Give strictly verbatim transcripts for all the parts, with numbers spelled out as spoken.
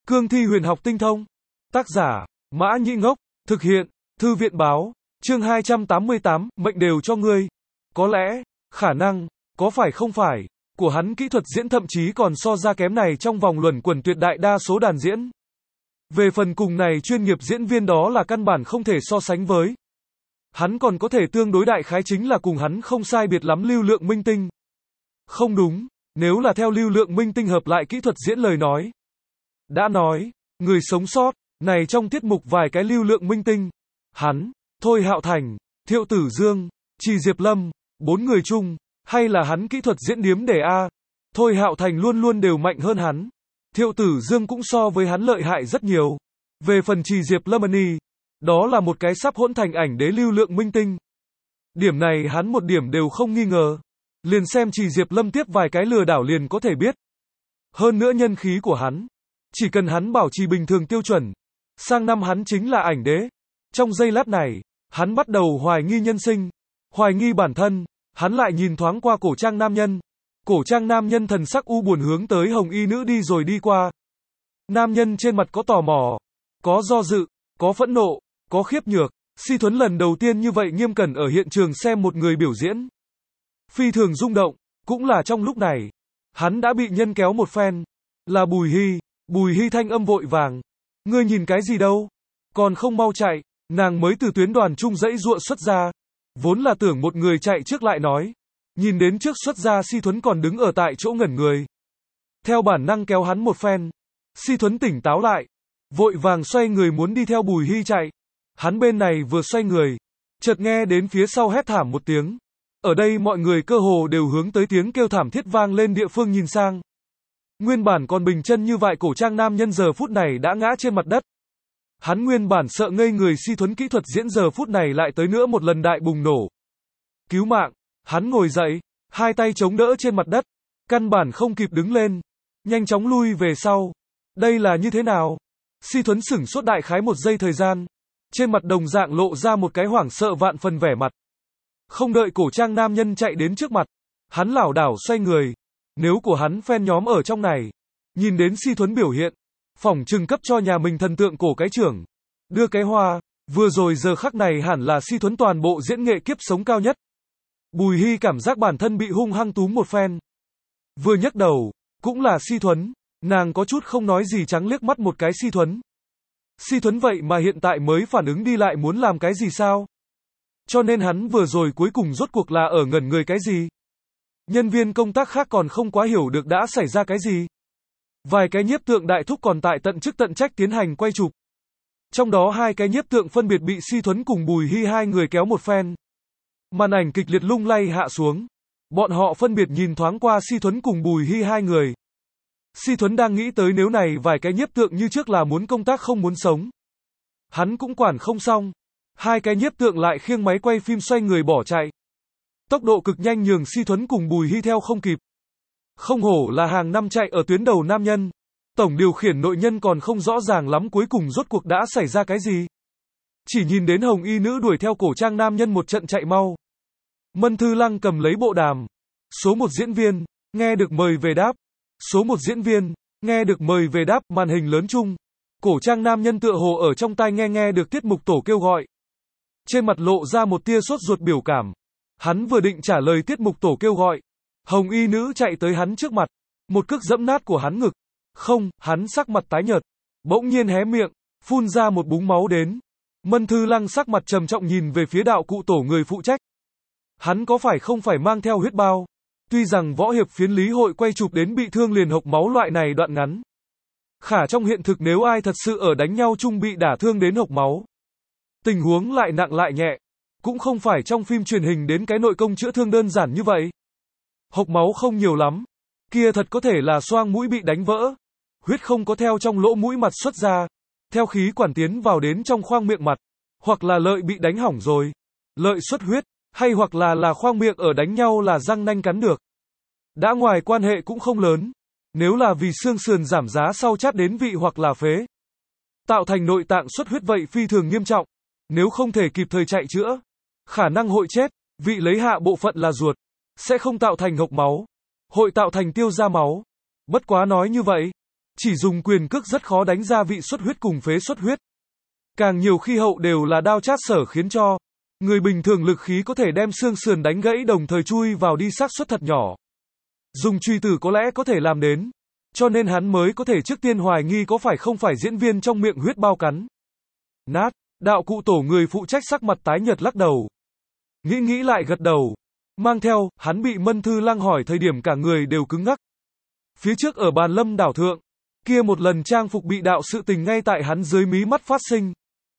Cương thi huyền học tinh thông. Tác giả, Mã Nhĩ Ngốc. Thực hiện, Thư viện báo. Chương hai trăm tám mươi tám, mệnh đều cho ngươi. Có lẽ, khả năng, có phải không phải, của hắn kỹ thuật diễn thậm chí còn so ra kém này trong vòng luẩn quẩn tuyệt đại đa số đàn diễn. Về phần cùng này chuyên nghiệp diễn viên đó là căn bản không thể so sánh với. Hắn còn có thể tương đối đại khái chính là cùng hắn không sai biệt lắm lưu lượng minh tinh. Không đúng, nếu là theo lưu lượng minh tinh hợp lại kỹ thuật diễn lời nói. Đã nói, người sống sót, này trong tiết mục vài cái lưu lượng minh tinh. Hắn, Thôi Hạo Thành, Thiệu Tử Dương, Trì Diệp Lâm, bốn người chung, hay là hắn kỹ thuật diễn điếm để A. Thôi Hạo Thành luôn luôn đều mạnh hơn hắn. Thiệu Tử Dương cũng so với hắn lợi hại rất nhiều. Về phần Trì Diệp Lâm Ân, đó là một cái sắp hỗn thành ảnh đế lưu lượng minh tinh. Điểm này hắn một điểm đều không nghi ngờ. Liền xem Trì Diệp Lâm tiếp vài cái lừa đảo liền có thể biết. Hơn nữa nhân khí của hắn, chỉ cần hắn bảo trì bình thường tiêu chuẩn, sang năm hắn chính là ảnh đế. Trong giây lát này, hắn bắt đầu hoài nghi nhân sinh, hoài nghi bản thân, hắn lại nhìn thoáng qua cổ trang nam nhân. Cổ trang nam nhân thần sắc u buồn hướng tới hồng y nữ đi rồi đi qua. Nam nhân trên mặt có tò mò, có do dự, có phẫn nộ, có khiếp nhược. Si Thuấn lần đầu tiên như vậy nghiêm cẩn ở hiện trường xem một người biểu diễn. Phi thường rung động, cũng là trong lúc này, hắn đã bị nhân kéo một phen. Là Bùi Hy, Bùi Hy thanh âm vội vàng. Ngươi nhìn cái gì đâu? Còn không mau chạy, nàng mới từ tuyến đoàn trung dãy dụa xuất ra. Vốn là tưởng một người chạy trước lại nói. Nhìn đến trước xuất ra Si Thuấn còn đứng ở tại chỗ ngẩn người. Theo bản năng kéo hắn một phen. Si Thuấn tỉnh táo lại. Vội vàng xoay người muốn đi theo Bùi Hy chạy. Hắn bên này vừa xoay người. Chợt nghe đến phía sau hét thảm một tiếng. Ở đây mọi người cơ hồ đều hướng tới tiếng kêu thảm thiết vang lên địa phương nhìn sang. Nguyên bản còn bình chân như vậy cổ trang nam nhân giờ phút này đã ngã trên mặt đất. Hắn nguyên bản sợ ngây người Si Thuấn kỹ thuật diễn giờ phút này lại tới nữa một lần đại bùng nổ. Cứu mạng, hắn ngồi dậy, hai tay chống đỡ trên mặt đất, căn bản không kịp đứng lên, nhanh chóng lui về sau. Đây là như thế nào? Si Thuấn sửng sốt đại khái một giây thời gian, trên mặt đồng dạng lộ ra một cái hoảng sợ vạn phần vẻ mặt. Không đợi cổ trang nam nhân chạy đến trước mặt, hắn lảo đảo xoay người. Nếu của hắn fan nhóm ở trong này, nhìn đến Si Thuấn biểu hiện, phỏng chừng cấp cho nhà mình thần tượng cổ cái trưởng, đưa cái hoa, vừa rồi giờ khắc này hẳn là Si Thuấn toàn bộ diễn nghệ kiếp sống cao nhất. Bùi Hy cảm giác bản thân bị hung hăng túm một phen. Vừa nhấc đầu, cũng là Si Thuấn, nàng có chút không nói gì trắng liếc mắt một cái Si Thuấn. Si Thuấn vậy mà hiện tại mới phản ứng đi lại muốn làm cái gì sao? Cho nên hắn vừa rồi cuối cùng rốt cuộc là ở ngẩn người cái gì? Nhân viên công tác khác còn không quá hiểu được đã xảy ra cái gì. Vài cái nhiếp tượng đại thúc còn tại tận chức tận trách tiến hành quay chụp. Trong đó hai cái nhiếp tượng phân biệt bị Si Thuấn cùng Bùi Hy hai người kéo một phen. Màn ảnh kịch liệt lung lay hạ xuống. Bọn họ phân biệt nhìn thoáng qua Si Thuấn cùng Bùi Hy hai người. Si Thuấn đang nghĩ tới nếu này vài cái nhiếp tượng như trước là muốn công tác không muốn sống. Hắn cũng quản không xong. Hai cái nhiếp tượng lại khiêng máy quay phim xoay người bỏ chạy. Tốc độ cực nhanh nhường Si Thuấn cùng Bùi Hy theo không kịp. Không hổ là hàng năm chạy ở tuyến đầu nam nhân. Tổng điều khiển nội nhân còn không rõ ràng lắm cuối cùng rốt cuộc đã xảy ra cái gì. Chỉ nhìn đến hồng y nữ đuổi theo cổ trang nam nhân một trận chạy mau. Mân Thư Lăng cầm lấy bộ đàm. Số một diễn viên, nghe được mời về đáp. Số một diễn viên, nghe được mời về đáp màn hình lớn chung. Cổ trang nam nhân tựa hồ ở trong tai nghe nghe được tiết mục tổ kêu gọi. Trên mặt lộ ra một tia sốt ruột biểu cảm. Hắn vừa định trả lời tiết mục tổ kêu gọi. Hồng y nữ chạy tới hắn trước mặt. Một cước dẫm nát của hắn ngực. Không, hắn sắc mặt tái nhợt. Bỗng nhiên hé miệng, phun ra một búng máu đến. Mân Thư Lăng sắc mặt trầm trọng nhìn về phía đạo cụ tổ người phụ trách. Hắn có phải không phải mang theo huyết bao? Tuy rằng võ hiệp phiến lý hội quay chụp đến bị thương liền hộc máu loại này đoạn ngắn. Khả trong hiện thực nếu ai thật sự ở đánh nhau chung bị đả thương đến hộc máu. Tình huống lại nặng lại nhẹ. Cũng không phải trong phim truyền hình đến cái nội công chữa thương đơn giản như vậy. Hộc máu không nhiều lắm. Kia thật có thể là xoang mũi bị đánh vỡ. Huyết không có theo trong lỗ mũi mặt xuất ra. Theo khí quản tiến vào đến trong khoang miệng mặt. Hoặc là lợi bị đánh hỏng rồi. Lợi xuất huyết. Hay hoặc là là khoang miệng ở đánh nhau là răng nanh cắn được. Đã ngoài quan hệ cũng không lớn. Nếu là vì xương sườn giảm giá sau chát đến vị hoặc là phế. Tạo thành nội tạng xuất huyết vậy phi thường nghiêm trọng. Nếu không thể kịp thời chạy chữa. Khả năng hội chết. Vị lấy hạ bộ phận là ruột. Sẽ không tạo thành hộc máu. Hội tạo thành tiêu ra máu. Bất quá nói như vậy. Chỉ dùng quyền cước rất khó đánh ra vị xuất huyết cùng phế xuất huyết. Càng nhiều khi hậu đều là đao chát sở khiến cho người bình thường lực khí có thể đem xương sườn đánh gãy đồng thời chui vào đi xác suất thật nhỏ. Dùng truy tử có lẽ có thể làm đến. Cho nên hắn mới có thể trước tiên hoài nghi có phải không phải diễn viên trong miệng huyết bao cắn. Nát, đạo cụ tổ người phụ trách sắc mặt tái nhợt lắc đầu. Nghĩ nghĩ lại gật đầu. Mang theo, hắn bị Mân Thư Lăng hỏi thời điểm cả người đều cứng ngắc. Phía trước ở bàn lâm đảo thượng, kia một lần trang phục bị đạo sự tình ngay tại hắn dưới mí mắt phát sinh.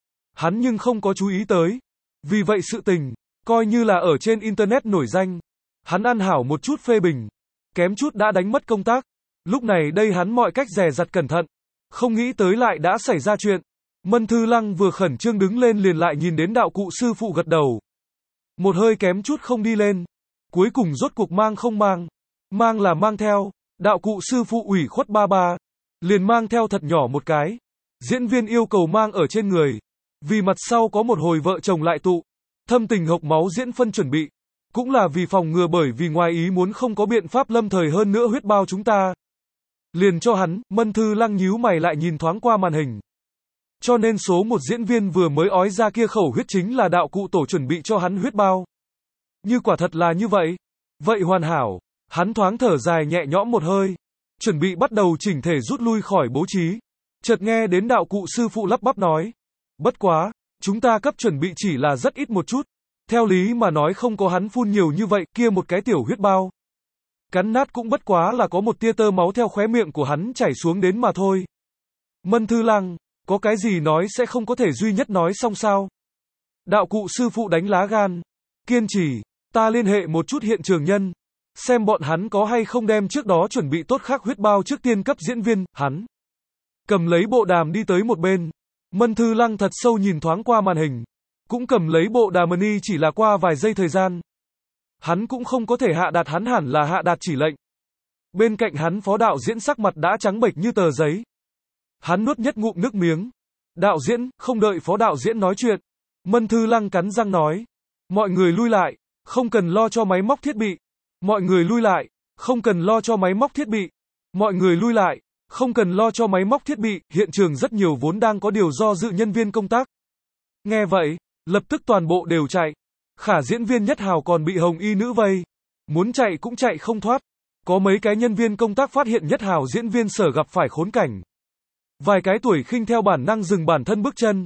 Hắn nhưng không có chú ý tới. Vì vậy sự tình, coi như là ở trên internet nổi danh. Hắn ăn hảo một chút phê bình. Kém chút đã đánh mất công tác. Lúc này đây hắn mọi cách dè dặt cẩn thận. Không nghĩ tới lại đã xảy ra chuyện. Mân Thư Lăng vừa khẩn trương đứng lên liền lại nhìn đến đạo cụ sư phụ gật đầu. Một hơi kém chút không đi lên. Cuối cùng rốt cuộc mang không mang. Mang là mang theo. Đạo cụ sư phụ ủy khuất ba ba. Liền mang theo thật nhỏ một cái. Diễn viên yêu cầu mang ở trên người. Vì mặt sau có một hồi vợ chồng lại tụ. Thâm tình hộc máu diễn phân chuẩn bị. Cũng là vì phòng ngừa bởi vì ngoài ý muốn không có biện pháp lâm thời hơn nữa huyết bao chúng ta. Liền cho hắn, Mân Thư Lăng nhíu mày lại nhìn thoáng qua màn hình. Cho nên số một diễn viên vừa mới ói ra kia khẩu huyết chính là đạo cụ tổ chuẩn bị cho hắn huyết bao. Như quả thật là như vậy. Vậy hoàn hảo. Hắn thoáng thở dài nhẹ nhõm một hơi. Chuẩn bị bắt đầu chỉnh thể rút lui khỏi bố trí. Chợt nghe đến đạo cụ sư phụ lắp bắp nói. Bất quá, chúng ta cấp chuẩn bị chỉ là rất ít một chút. Theo lý mà nói không có hắn phun nhiều như vậy, kia một cái tiểu huyết bao. Cắn nát cũng bất quá là có một tia tơ máu theo khóe miệng của hắn chảy xuống đến mà thôi. Mân Thư Lăng, có cái gì nói sẽ không có thể duy nhất nói xong sao? Đạo cụ sư phụ đánh lá gan. Kiên trì, ta liên hệ một chút hiện trường nhân. Xem bọn hắn có hay không đem trước đó chuẩn bị tốt khác huyết bao trước tiên cấp diễn viên, hắn. Cầm lấy bộ đàm đi tới một bên. Mân Thư Lăng thật sâu nhìn thoáng qua màn hình. Cũng cầm lấy bộ đàm mini chỉ là qua vài giây thời gian. Hắn cũng không có thể hạ đạt, hắn hẳn là hạ đạt chỉ lệnh. Bên cạnh hắn phó đạo diễn sắc mặt đã trắng bệch như tờ giấy. Hắn nuốt nhất ngụm nước miếng. Đạo diễn, không đợi phó đạo diễn nói chuyện. Mân Thư Lăng cắn răng nói. Mọi người lui lại, không cần lo cho máy móc thiết bị. Mọi người lui lại, không cần lo cho máy móc thiết bị. Mọi người lui lại, không cần lo cho máy móc thiết bị. Hiện trường rất nhiều vốn đang có điều do dự nhân viên công tác. Nghe vậy, lập tức toàn bộ đều chạy. Khả diễn viên Nhất Hào còn bị hồng y nữ vây. Muốn chạy cũng chạy không thoát. Có mấy cái nhân viên công tác phát hiện Nhất Hào diễn viên sở gặp phải khốn cảnh. Vài cái tuổi khinh theo bản năng dừng bản thân bước chân.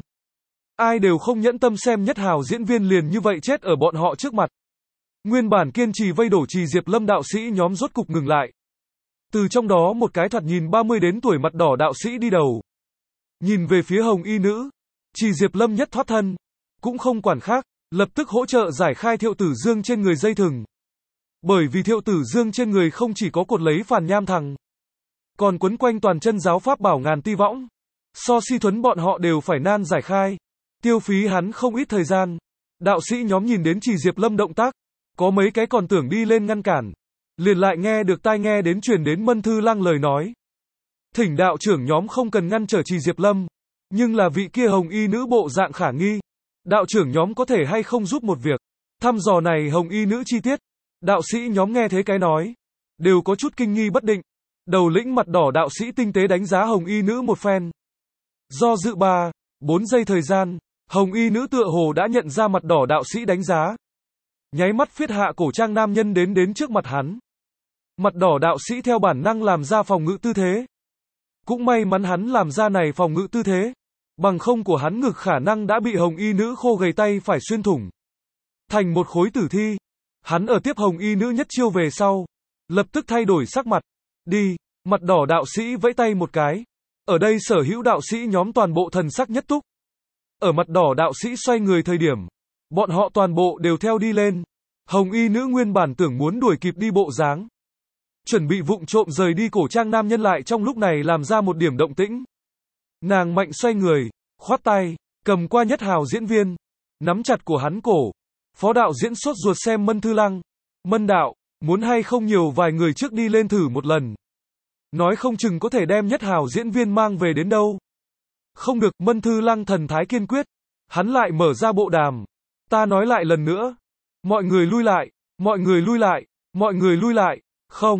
Ai đều không nhẫn tâm xem Nhất Hào diễn viên liền như vậy chết ở bọn họ trước mặt. Nguyên bản kiên trì vây đổ Trì Diệp Lâm đạo sĩ nhóm rốt cục ngừng lại. Từ trong đó một cái thoạt nhìn ba mươi đến tuổi mặt đỏ đạo sĩ đi đầu. Nhìn về phía hồng y nữ. Trì Diệp Lâm nhất thoát thân. Cũng không quản khác. Lập tức hỗ trợ giải khai Thiệu Tử Dương trên người dây thừng. Bởi vì Thiệu Tử Dương trên người không chỉ có cột lấy phàn nham thằng. Còn quấn quanh toàn chân giáo pháp bảo ngàn ti võng. So Si Thuấn bọn họ đều phải nan giải khai. Tiêu phí hắn không ít thời gian. Đạo sĩ nhóm nhìn đến Trì Diệp Lâm động tác. Có mấy cái còn tưởng đi lên ngăn cản. Liền lại nghe được tai nghe đến truyền đến Mân Thư Lăng lời nói. Thỉnh đạo trưởng nhóm không cần ngăn trở Trì Diệp Lâm. Nhưng là vị kia hồng y nữ bộ dạng khả nghi. Đạo trưởng nhóm có thể hay không giúp một việc. Thăm dò này hồng y nữ chi tiết. Đạo sĩ nhóm nghe thế cái nói. Đều có chút kinh nghi bất định. Đầu lĩnh mặt đỏ đạo sĩ tinh tế đánh giá hồng y nữ một phen. Do dự ba, bốn giây thời gian. Hồng y nữ tựa hồ đã nhận ra mặt đỏ đạo sĩ đánh giá. Nháy mắt phiết hạ cổ trang nam nhân đến đến trước mặt hắn. Mặt đỏ đạo sĩ theo bản năng làm ra phòng ngự tư thế. Cũng may mắn hắn làm ra này phòng ngự tư thế. Bằng không của hắn ngực khả năng đã bị hồng y nữ khô gầy tay phải xuyên thủng. Thành một khối tử thi. Hắn ở tiếp hồng y nữ nhất chiêu về sau. Lập tức thay đổi sắc mặt. Đi, mặt đỏ đạo sĩ vẫy tay một cái. Ở đây sở hữu đạo sĩ nhóm toàn bộ thần sắc nhất túc. Ở mặt đỏ đạo sĩ xoay người thời điểm. Bọn họ toàn bộ đều theo đi lên. Hồng y nữ nguyên bản tưởng muốn đuổi kịp đi bộ dáng. Chuẩn bị vụng trộm rời đi cổ trang nam nhân lại trong lúc này làm ra một điểm động tĩnh. Nàng mạnh xoay người, khoát tay, cầm qua Nhất Hào diễn viên. Nắm chặt của hắn cổ. Phó đạo diễn sốt ruột xem Mân Thư Lăng. Mân đạo, muốn hay không nhiều vài người trước đi lên thử một lần. Nói không chừng có thể đem Nhất Hào diễn viên mang về đến đâu. Không được, Mân Thư Lăng thần thái kiên quyết. Hắn lại mở ra bộ đàm. Ta nói lại lần nữa. Mọi người lui lại, mọi người lui lại, mọi người lui lại. Không,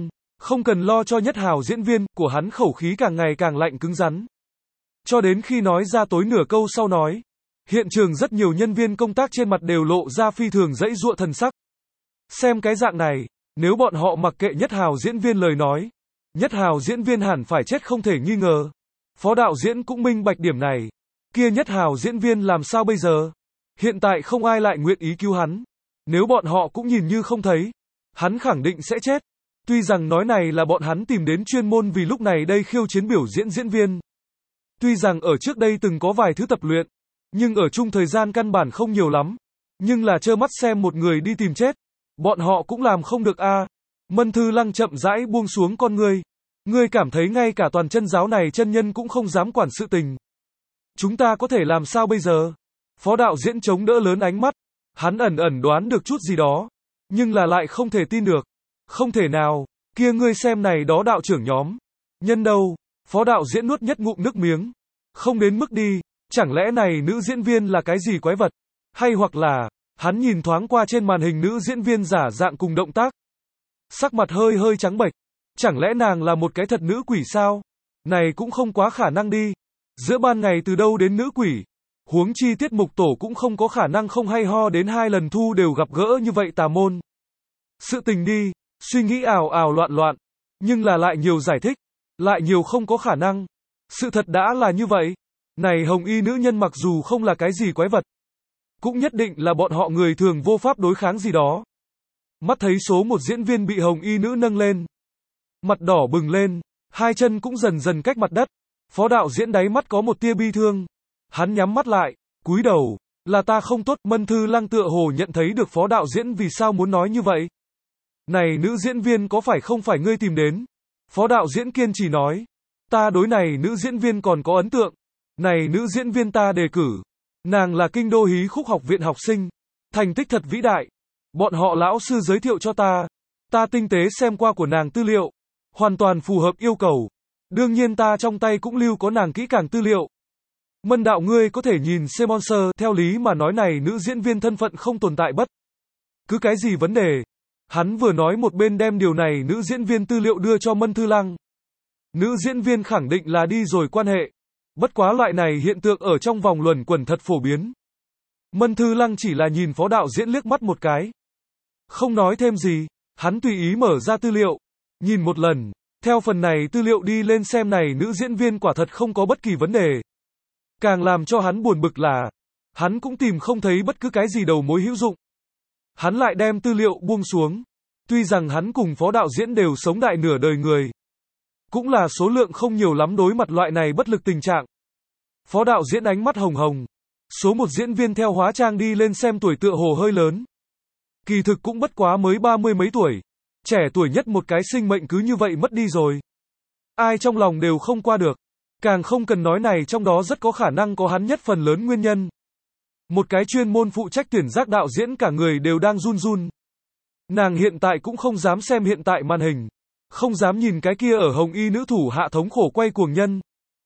Không cần lo cho Nhất Hào diễn viên, của hắn khẩu khí càng ngày càng lạnh cứng rắn. Cho đến khi nói ra tối nửa câu sau nói, hiện trường rất nhiều nhân viên công tác trên mặt đều lộ ra phi thường dãy dụa thần sắc. Xem cái dạng này, nếu bọn họ mặc kệ Nhất Hào diễn viên lời nói, Nhất Hào diễn viên hẳn phải chết không thể nghi ngờ. Phó đạo diễn cũng minh bạch điểm này. Kia Nhất Hào diễn viên làm sao bây giờ? Hiện tại không ai lại nguyện ý cứu hắn. Nếu bọn họ cũng nhìn như không thấy, hắn khẳng định sẽ chết. Tuy rằng nói này là bọn hắn tìm đến chuyên môn vì lúc này đây khiêu chiến biểu diễn diễn viên. Tuy rằng ở trước đây từng có vài thứ tập luyện, nhưng ở chung thời gian căn bản không nhiều lắm. Nhưng là trơ mắt xem một người đi tìm chết, bọn họ cũng làm không được a. À. Mân Thư Lăng chậm rãi buông xuống con ngươi. Ngươi cảm thấy ngay cả toàn chân giáo này chân nhân cũng không dám quản sự tình. Chúng ta có thể làm sao bây giờ? Phó đạo diễn chống đỡ lớn ánh mắt. Hắn ẩn ẩn đoán được chút gì đó. Nhưng là lại không thể tin được. Không thể nào, kia ngươi xem này đó đạo trưởng nhóm. Nhân đâu? Phó đạo diễn nuốt nhất ngụm nước miếng. Không đến mức đi, chẳng lẽ này nữ diễn viên là cái gì quái vật? Hay hoặc là, hắn nhìn thoáng qua trên màn hình nữ diễn viên giả dạng cùng động tác. Sắc mặt hơi hơi trắng bệch. Chẳng lẽ nàng là một cái thật nữ quỷ sao? Này cũng không quá khả năng đi. Giữa ban ngày từ đâu đến nữ quỷ? Huống chi tiết mục tổ cũng không có khả năng không hay ho đến hai lần thu đều gặp gỡ như vậy tà môn. Sự tình đi, suy nghĩ ào ào loạn loạn. Nhưng là lại nhiều giải thích. Lại nhiều không có khả năng. Sự thật đã là như vậy. Này hồng y nữ nhân mặc dù không là cái gì quái vật, cũng nhất định là bọn họ người thường vô pháp đối kháng gì đó. Mắt thấy số một diễn viên bị hồng y nữ nâng lên. Mặt đỏ bừng lên, hai chân cũng dần dần cách mặt đất. Phó đạo diễn đáy mắt có một tia bi thương. Hắn nhắm mắt lại, cúi đầu, là ta không tốt. Mân Thư Lăng tựa hồ nhận thấy được phó đạo diễn vì sao muốn nói như vậy. Này nữ diễn viên có phải không phải ngươi tìm đến? Phó đạo diễn kiên trì nói. Ta đối này nữ diễn viên còn có ấn tượng. Này nữ diễn viên ta đề cử. Nàng là kinh đô hí khúc học viện học sinh. Thành tích thật vĩ đại. Bọn họ lão sư giới thiệu cho ta. Ta tinh tế xem qua của nàng tư liệu. Hoàn toàn phù hợp yêu cầu. Đương nhiên ta trong tay cũng lưu có nàng kỹ càng tư liệu. Mân đạo ngươi có thể nhìn Semonser, theo lý mà nói này nữ diễn viên thân phận không tồn tại bất cứ cái gì vấn đề. Hắn vừa nói một bên đem điều này nữ diễn viên tư liệu đưa cho Mân Thư Lăng. Nữ diễn viên khẳng định là đi rồi quan hệ. Bất quá loại này hiện tượng ở trong vòng luẩn quẩn thật phổ biến. Mân Thư Lăng chỉ là nhìn phó đạo diễn liếc mắt một cái. Không nói thêm gì, hắn tùy ý mở ra tư liệu. Nhìn một lần, theo phần này tư liệu đi lên xem này nữ diễn viên quả thật không có bất kỳ vấn đề. Càng làm cho hắn buồn bực là, hắn cũng tìm không thấy bất cứ cái gì đầu mối hữu dụng. Hắn lại đem tư liệu buông xuống. Tuy rằng hắn cùng phó đạo diễn đều sống đại nửa đời người. Cũng là số lượng không nhiều lắm đối mặt loại này bất lực tình trạng. Phó đạo diễn ánh mắt hồng hồng. Số một diễn viên theo hóa trang đi lên xem tuổi tựa hồ hơi lớn. Kỳ thực cũng bất quá mới ba mươi mấy tuổi. Trẻ tuổi nhất một cái sinh mệnh cứ như vậy mất đi rồi. Ai trong lòng đều không qua được. Càng không cần nói này trong đó rất có khả năng có hắn nhất phần lớn nguyên nhân. Một cái chuyên môn phụ trách tuyển giác đạo diễn cả người đều đang run run. Nàng hiện tại cũng không dám xem hiện tại màn hình. Không dám nhìn cái kia ở hồng y nữ thủ hạ thống khổ quay cuồng nhân.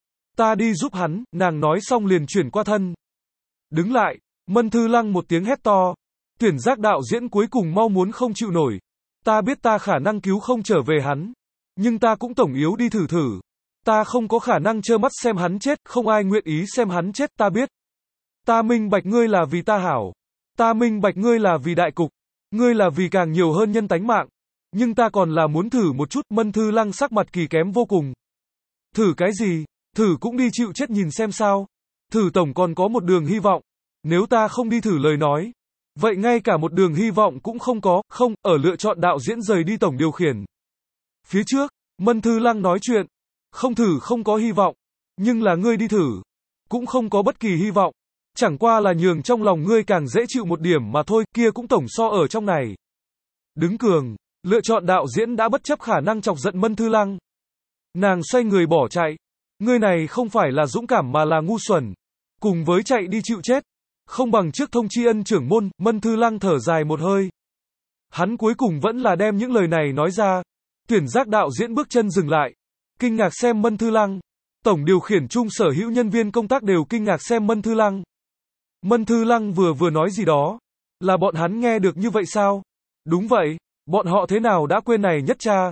Ta đi giúp hắn, nàng nói xong liền chuyển qua thân. Đứng lại, Mân Thư Lăng một tiếng hét to. Tuyển giác đạo diễn cuối cùng mau muốn không chịu nổi. Ta biết ta khả năng cứu không trở về hắn. Nhưng ta cũng tổng yếu đi thử thử. Ta không có khả năng trơ mắt xem hắn chết, không ai nguyện ý xem hắn chết ta biết. Ta minh bạch ngươi là vì ta hảo. Ta minh bạch ngươi là vì đại cục. Ngươi là vì càng nhiều hơn nhân tánh mạng. Nhưng ta còn là muốn thử một chút. Mân Thư Lăng sắc mặt kỳ kém vô cùng. Thử cái gì? Thử cũng đi chịu chết nhìn xem sao. Thử tổng còn có một đường hy vọng. Nếu ta không đi thử lời nói. Vậy ngay cả một đường hy vọng cũng không có. Không, ở lựa chọn đạo diễn rời đi tổng điều khiển. Phía trước, Mân Thư Lăng nói chuyện. Không thử không có hy vọng. Nhưng là ngươi đi thử. Cũng không có bất kỳ hy vọng. Chẳng qua là nhường trong lòng ngươi càng dễ chịu một điểm mà thôi, kia cũng tổng so ở trong này. Đứng cường, lựa chọn đạo diễn đã bất chấp khả năng chọc giận Mân Thư Lăng. Nàng xoay người bỏ chạy. Ngươi này không phải là dũng cảm mà là ngu xuẩn. Cùng với chạy đi chịu chết. Không bằng trước thông tri ân trưởng môn. Mân Thư Lăng thở dài một hơi. Hắn cuối cùng vẫn là đem những lời này nói ra. Tuyển giác đạo diễn bước chân dừng lại. Kinh ngạc xem Mân Thư Lăng. Tổng điều khiển chung sở hữu nhân viên công tác đều kinh ngạc xem Mân Thư Lăng. Mân Thư Lăng vừa vừa nói gì đó. Là bọn hắn nghe được như vậy sao? Đúng vậy. Bọn họ thế nào đã quên này nhất cha.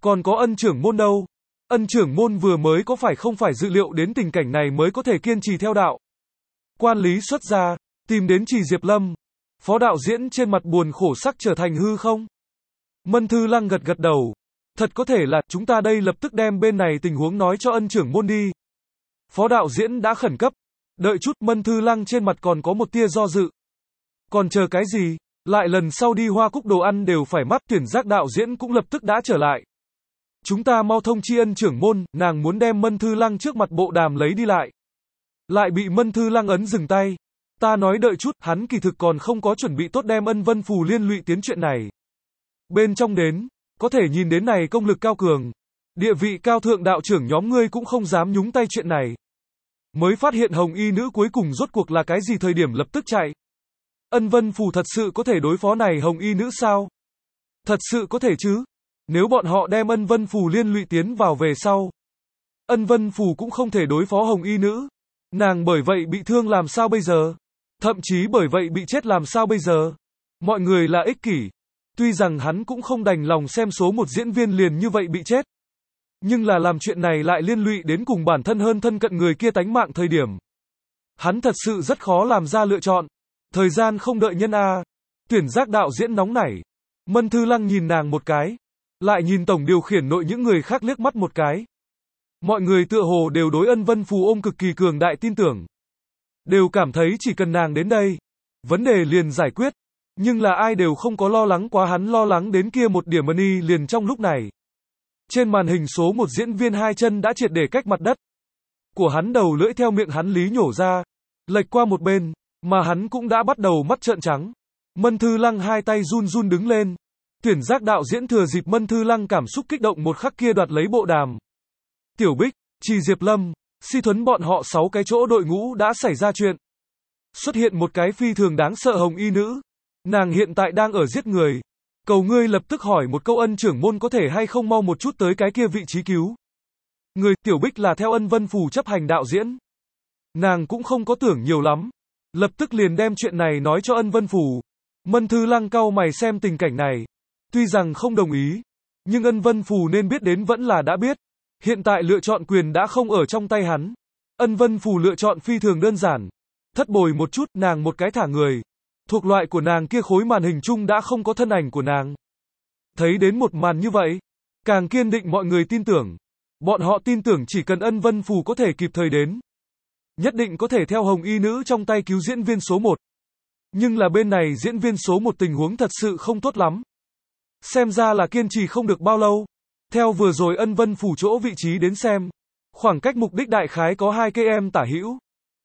Còn có ân trưởng môn đâu? Ân trưởng môn vừa mới có phải không phải dự liệu đến tình cảnh này mới có thể kiên trì theo đạo. Quan lý xuất gia, tìm đến Trì Diệp Lâm. Phó đạo diễn trên mặt buồn khổ sắc trở thành hư không? Mân Thư Lăng gật gật đầu. Thật có thể là, chúng ta đây lập tức đem bên này tình huống nói cho ân trưởng môn đi. Phó đạo diễn đã khẩn cấp. Đợi chút, Mân Thư Lăng trên mặt còn có một tia do dự. Còn chờ cái gì? Lại lần sau đi Hoa Cúc đồ ăn đều phải mắt, Tuyển Giác đạo diễn cũng lập tức đã trở lại. Chúng ta mau thông chi ân trưởng môn, nàng muốn đem Mân Thư Lăng trước mặt bộ đàm lấy đi lại. Lại bị Mân Thư Lăng ấn dừng tay. Ta nói đợi chút, hắn kỳ thực còn không có chuẩn bị tốt đem ân vân phù liên lụy tiến chuyện này. Bên trong đến, có thể nhìn đến này công lực cao cường. Địa vị cao thượng đạo trưởng nhóm ngươi cũng không dám nhúng tay chuyện này. Mới phát hiện hồng y nữ cuối cùng rốt cuộc là cái gì thời điểm lập tức chạy. Ân vân phù thật sự có thể đối phó này hồng y nữ sao? Thật sự có thể chứ? Nếu bọn họ đem ân vân phù liên lụy tiến vào về sau. Ân vân phù cũng không thể đối phó hồng y nữ. Nàng bởi vậy bị thương làm sao bây giờ? Thậm chí bởi vậy bị chết làm sao bây giờ? Mọi người là ích kỷ. Tuy rằng hắn cũng không đành lòng xem số một diễn viên liền như vậy bị chết. Nhưng là làm chuyện này lại liên lụy đến cùng bản thân hơn thân cận người kia tánh mạng thời điểm. Hắn thật sự rất khó làm ra lựa chọn. Thời gian không đợi nhân a. Tuyển Giác đạo diễn nóng nảy. Mân Thư Lăng nhìn nàng một cái. Lại nhìn tổng điều khiển nội những người khác liếc mắt một cái. Mọi người tựa hồ đều đối ân vân phù ôm cực kỳ cường đại tin tưởng. Đều cảm thấy chỉ cần nàng đến đây. Vấn đề liền giải quyết. Nhưng là ai đều không có lo lắng quá hắn lo lắng đến kia một điểm money liền trong lúc này. Trên màn hình số một diễn viên hai chân đã triệt để cách mặt đất. Của hắn đầu lưỡi theo miệng hắn lý nhổ ra. Lệch qua một bên. Mà hắn cũng đã bắt đầu mắt trợn trắng. Mân Thư Lăng hai tay run run đứng lên. Tuyển Giác đạo diễn thừa dịp Mân Thư Lăng cảm xúc kích động một khắc kia đoạt lấy bộ đàm. Tiểu Bích, Trì Diệp Lâm, Si Thuấn bọn họ sáu cái chỗ đội ngũ đã xảy ra chuyện. Xuất hiện một cái phi thường đáng sợ hồng y nữ. Nàng hiện tại đang ở giết người. Cầu ngươi lập tức hỏi một câu ân trưởng môn có thể hay không mau một chút tới cái kia vị trí cứu. Người, Tiểu Bích là theo ân vân phù chấp hành đạo diễn. Nàng cũng không có tưởng nhiều lắm. Lập tức liền đem chuyện này nói cho ân vân phù. Mân Thư Lăng cau mày xem tình cảnh này. Tuy rằng không đồng ý. Nhưng ân vân phù nên biết đến vẫn là đã biết. Hiện tại lựa chọn quyền đã không ở trong tay hắn. Ân vân phù lựa chọn phi thường đơn giản. Thất bồi một chút, nàng một cái thả người. Thuộc loại của nàng kia khối màn hình chung đã không có thân ảnh của nàng. Thấy đến một màn như vậy. Càng kiên định mọi người tin tưởng. Bọn họ tin tưởng chỉ cần ân vân phù có thể kịp thời đến. Nhất định có thể theo hồng y nữ trong tay cứu diễn viên số một. Nhưng là bên này diễn viên số một tình huống thật sự không tốt lắm. Xem ra là kiên trì không được bao lâu. Theo vừa rồi ân vân phủ chỗ vị trí đến xem. Khoảng cách mục đích đại khái có hai cây em tả hữu.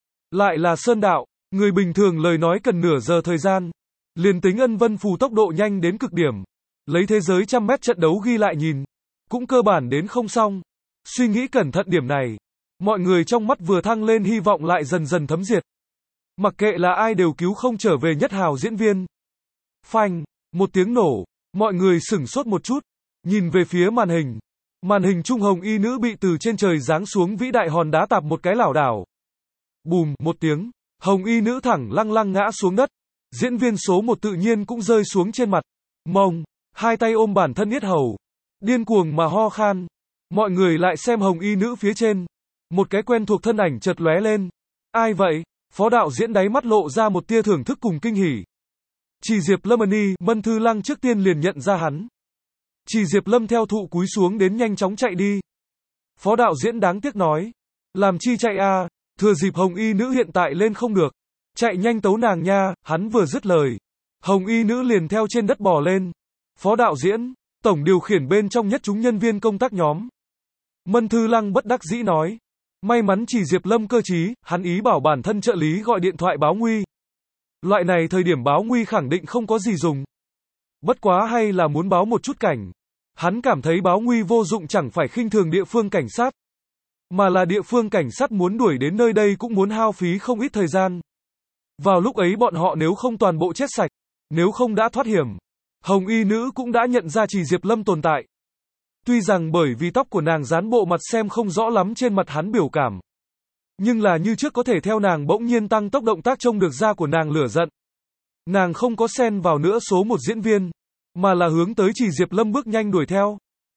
Lại là sơn đạo. Người bình thường lời nói cần nửa giờ thời gian. Liền tính ân vân phù tốc độ nhanh đến cực điểm. Lấy thế giới trăm mét trận đấu ghi lại nhìn. Cũng cơ bản đến không xong. Suy nghĩ cẩn thận điểm này. Mọi người trong mắt vừa thăng lên hy vọng lại dần dần thấm diệt. Mặc kệ là ai đều cứu không trở về nhất hào diễn viên. Phanh, một tiếng nổ. Mọi người sửng sốt một chút. Nhìn về phía màn hình. Màn hình trung hồng y nữ bị từ trên trời giáng xuống vĩ đại hòn đá tạp một cái lảo đảo. Bùm, một tiếng. Hồng y nữ thẳng lăng lăng ngã xuống đất. Diễn viên số một tự nhiên cũng rơi xuống trên mặt. Mông, hai tay ôm bản thân yết hầu. Điên cuồng mà ho khan. Mọi người lại xem hồng y nữ phía trên. Một cái quen thuộc thân ảnh chợt lóe lên. Ai vậy? Phó đạo diễn đáy mắt lộ ra một tia thưởng thức cùng kinh hỉ. Trì Diệp Lâm Ân, Mân Thư Lăng trước tiên liền nhận ra hắn. Trì Diệp Lâm theo thụ cúi xuống đến nhanh chóng chạy đi. Phó đạo diễn đáng tiếc nói. Làm chi chạy a, thừa dịp hồng y nữ hiện tại lên không được. Chạy nhanh tấu nàng nha, hắn vừa dứt lời. Hồng y nữ liền theo trên đất bò lên. Phó đạo diễn, tổng điều khiển bên trong nhất chúng nhân viên công tác nhóm. Mân Thư Lăng bất đắc dĩ nói. May mắn Trì Diệp Lâm cơ trí, hắn ý bảo bản thân trợ lý gọi điện thoại báo nguy. Loại này thời điểm báo nguy khẳng định không có gì dùng. Bất quá hay là muốn báo một chút cảnh. Hắn cảm thấy báo nguy vô dụng chẳng phải khinh thường địa phương cảnh sát. Mà là địa phương cảnh sát muốn đuổi đến nơi đây cũng muốn hao phí không ít thời gian. Vào lúc ấy bọn họ nếu không toàn bộ chết sạch, nếu không đã thoát hiểm. Hồng y nữ cũng đã nhận ra Trì Diệp Lâm tồn tại. Tuy rằng bởi vì tóc của nàng dán bộ mặt xem không rõ lắm trên mặt hắn biểu cảm. Nhưng là như trước có thể theo nàng bỗng nhiên tăng tốc động tác trông được da của nàng lửa giận. Nàng không có xen vào nữa số một diễn viên, mà là hướng tới Trì Diệp Lâm bước nhanh đuổi theo.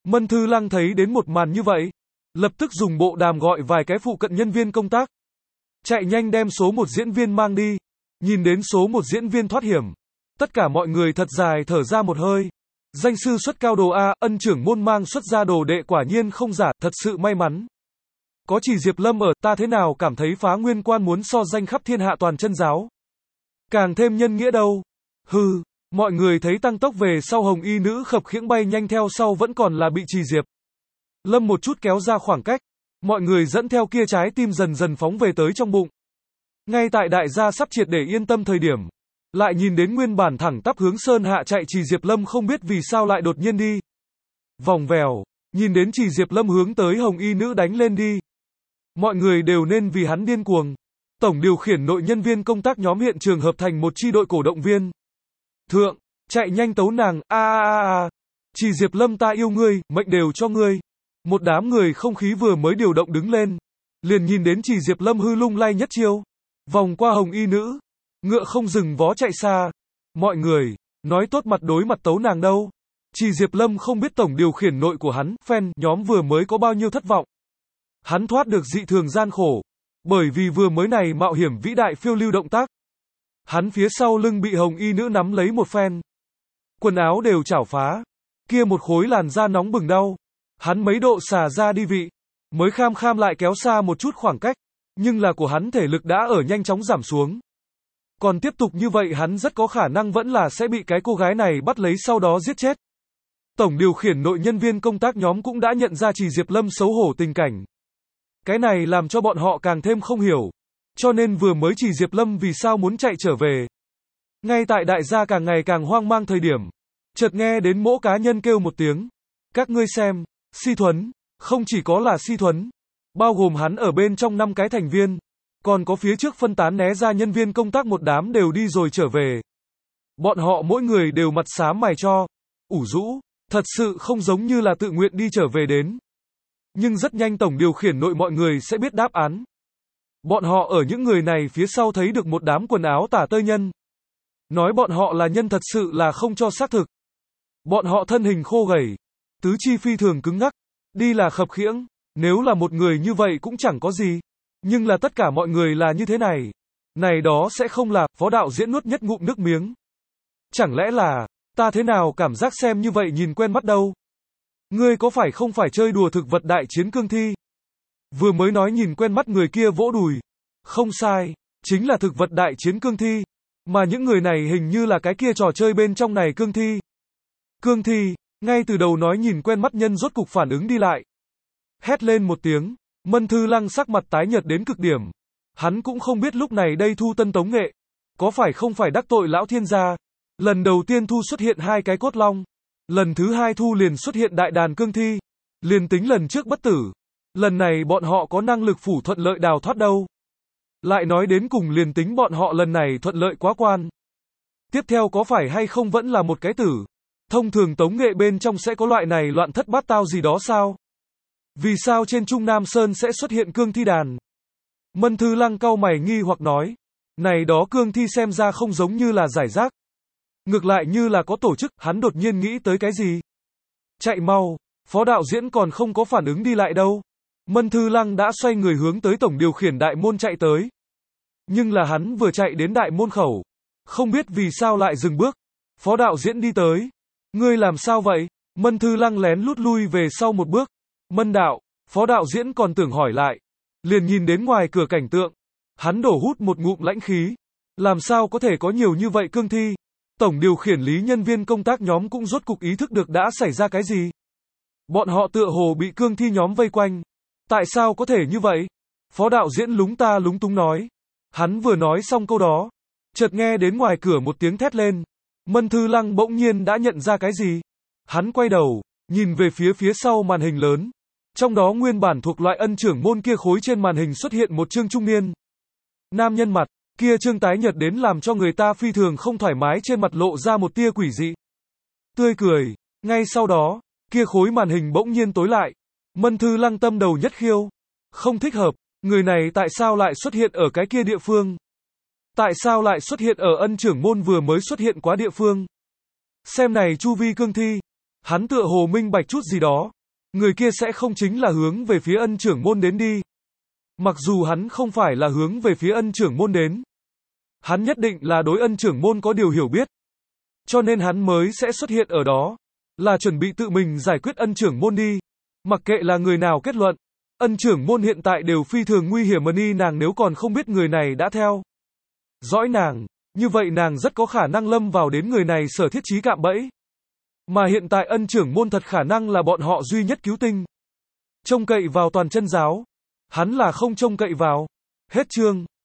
Mân Thư Lăng thấy đến một màn như vậy, lập tức dùng bộ đàm gọi vài cái phụ cận nhân viên công tác. Chạy nhanh đem số một diễn viên mang đi. Nhìn đến số một diễn viên thoát hiểm. Tất cả mọi người thật dài thở ra một hơi. Danh sư xuất cao đồ A, ân trưởng môn mang xuất ra đồ đệ quả nhiên không giả, thật sự may mắn. Có chỉ Diệp Lâm ở, ta thế nào cảm thấy Phá Nguyên Quan muốn so danh khắp thiên hạ toàn chân giáo. Càng thêm nhân nghĩa đâu. Hừ, mọi người thấy tăng tốc về sau hồng y nữ khập khiễng bay nhanh theo sau vẫn còn là bị trì Diệp Lâm một chút kéo ra khoảng cách. Mọi người dẫn theo kia trái tim dần dần phóng về tới trong bụng. Ngay tại đại gia sắp triệt để yên tâm thời điểm. Lại nhìn đến nguyên bản thẳng tắp hướng Sơn Hạ chạy trì Diệp Lâm không biết vì sao lại đột nhiên đi. Vòng vèo, nhìn đến trì Diệp Lâm hướng tới hồng y nữ đánh lên đi. Mọi người đều nên vì hắn điên cuồng. Tổng điều khiển nội nhân viên công tác nhóm hiện trường hợp thành một chi đội cổ động viên. Thượng, chạy nhanh tấu nàng, a a a a. Trì Diệp Lâm ta yêu ngươi, mệnh đều cho ngươi. Một đám người không khí vừa mới điều động đứng lên. Liền nhìn đến trì Diệp Lâm hư lung lay nhất chiêu. Vòng qua hồng y nữ. Ngựa không dừng vó chạy xa. Mọi người, nói tốt mặt đối mặt tấu nàng đâu. Trì Diệp Lâm không biết tổng điều khiển nội của hắn, fan, nhóm vừa mới có bao nhiêu thất vọng. Hắn thoát được dị thường gian khổ. Bởi vì vừa mới này mạo hiểm vĩ đại phiêu lưu động tác. Hắn phía sau lưng bị hồng y nữ nắm lấy một phen. Quần áo đều chảo phá. Kia một khối làn da nóng bừng đau. Hắn mấy độ xả ra đi vị. Mới kham kham lại kéo xa một chút khoảng cách. Nhưng là của hắn thể lực đã ở nhanh chóng giảm xuống. Còn tiếp tục như vậy hắn rất có khả năng vẫn là sẽ bị cái cô gái này bắt lấy sau đó giết chết. Tổng điều khiển nội nhân viên công tác nhóm cũng đã nhận ra trì Diệp Lâm xấu hổ tình cảnh. Cái này làm cho bọn họ càng thêm không hiểu. Cho nên vừa mới trì Diệp Lâm vì sao muốn chạy trở về. Ngay tại đại gia càng ngày càng hoang mang thời điểm. Chợt nghe đến mỗi cá nhân kêu một tiếng. Các ngươi xem, Si Thuấn, không chỉ có là Si Thuấn. Bao gồm hắn ở bên trong năm cái thành viên. Còn có phía trước phân tán né ra nhân viên công tác một đám đều đi rồi trở về. Bọn họ mỗi người đều mặt xám mày cho. Ủ rũ, thật sự không giống như là tự nguyện đi trở về đến. Nhưng rất nhanh tổng điều khiển nội mọi người sẽ biết đáp án. Bọn họ ở những người này phía sau thấy được một đám quần áo tả tơi nhân. Nói bọn họ là nhân thật sự là không cho xác thực. Bọn họ thân hình khô gầy, tứ chi phi thường cứng ngắc, đi là khập khiễng, nếu là một người như vậy cũng chẳng có gì. Nhưng là tất cả mọi người là như thế này. Này đó sẽ không là, phó đạo diễn nuốt nhất ngụm nước miếng. Chẳng lẽ là, ta thế nào cảm giác xem như vậy nhìn quen mắt đâu. Ngươi có phải không phải chơi đùa thực vật đại chiến cương thi? Vừa mới nói nhìn quen mắt người kia vỗ đùi. Không sai, chính là thực vật đại chiến cương thi. Mà những người này hình như là cái kia trò chơi bên trong này cương thi. Cương thi, ngay từ đầu nói nhìn quen mắt nhân rốt cục phản ứng đi lại. Hét lên một tiếng, Mân Thư Lăng sắc mặt tái nhợt đến cực điểm. Hắn cũng không biết lúc này đây thu tân tống nghệ. Có phải không phải đắc tội lão thiên gia. Lần đầu tiên thu xuất hiện hai cái cốt long. Lần thứ hai thu liền xuất hiện đại đàn cương thi. Liền tính lần trước bất tử. Lần này bọn họ có năng lực phủ thuận lợi đào thoát đâu. Lại nói đến cùng liền tính bọn họ lần này thuận lợi quá quan. Tiếp theo có phải hay không vẫn là một cái tử. Thông thường tống nghệ bên trong sẽ có loại này loạn thất bát tao gì đó sao? Vì sao trên Trung Nam Sơn sẽ xuất hiện cương thi đàn? Mân Thư Lăng cau mày nghi hoặc nói. Này đó cương thi xem ra không giống như là giải rác. Ngược lại như là có tổ chức, hắn đột nhiên nghĩ tới cái gì? Chạy mau, phó đạo diễn còn không có phản ứng đi lại đâu. Mân Thư Lăng đã xoay người hướng tới tổng điều khiển đại môn chạy tới. Nhưng là hắn vừa chạy đến đại môn khẩu. Không biết vì sao lại dừng bước. Phó đạo diễn đi tới. Ngươi làm sao vậy? Mân Thư Lăng lén lút lui về sau một bước. Mân đạo, phó đạo diễn còn tưởng hỏi lại. Liền nhìn đến ngoài cửa cảnh tượng. Hắn đổ hút một ngụm lãnh khí. Làm sao có thể có nhiều như vậy cương thi? Tổng điều khiển lý nhân viên công tác nhóm cũng rốt cục ý thức được đã xảy ra cái gì. Bọn họ tựa hồ bị cương thi nhóm vây quanh. Tại sao có thể như vậy? Phó đạo diễn lúng ta lúng túng nói. Hắn vừa nói xong câu đó. Chợt nghe đến ngoài cửa một tiếng thét lên. Mân Thư Lăng bỗng nhiên đã nhận ra cái gì. Hắn quay đầu, nhìn về phía phía sau màn hình lớn. Trong đó nguyên bản thuộc loại ân trưởng môn kia khối trên màn hình xuất hiện một trương trung niên. Nam nhân mặt, kia trương tái nhợt đến làm cho người ta phi thường không thoải mái trên mặt lộ ra một tia quỷ dị. Tươi cười, ngay sau đó, kia khối màn hình bỗng nhiên tối lại. Mân Thư Lăng tâm đầu nhất khiêu. Không thích hợp, người này tại sao lại xuất hiện ở cái kia địa phương? Tại sao lại xuất hiện ở ân trưởng môn vừa mới xuất hiện quá địa phương? Xem này chu vi cương thi. Hắn tựa hồ minh bạch chút gì đó. Người kia sẽ không chính là hướng về phía ân trưởng môn đến đi. Mặc dù hắn không phải là hướng về phía ân trưởng môn đến. Hắn nhất định là đối ân trưởng môn có điều hiểu biết. Cho nên hắn mới sẽ xuất hiện ở đó. Là chuẩn bị tự mình giải quyết ân trưởng môn đi. Mặc kệ là người nào kết luận. Ân trưởng môn hiện tại đều phi thường nguy hiểm mà ni nàng nếu còn không biết người này đã theo dõi nàng. Như vậy nàng rất có khả năng lâm vào đến người này sở thiết trí cạm bẫy. Mà hiện tại ân trưởng môn thật khả năng là bọn họ duy nhất cứu tinh. Trông cậy vào toàn chân giáo. Hắn là không trông cậy vào. Hết chương.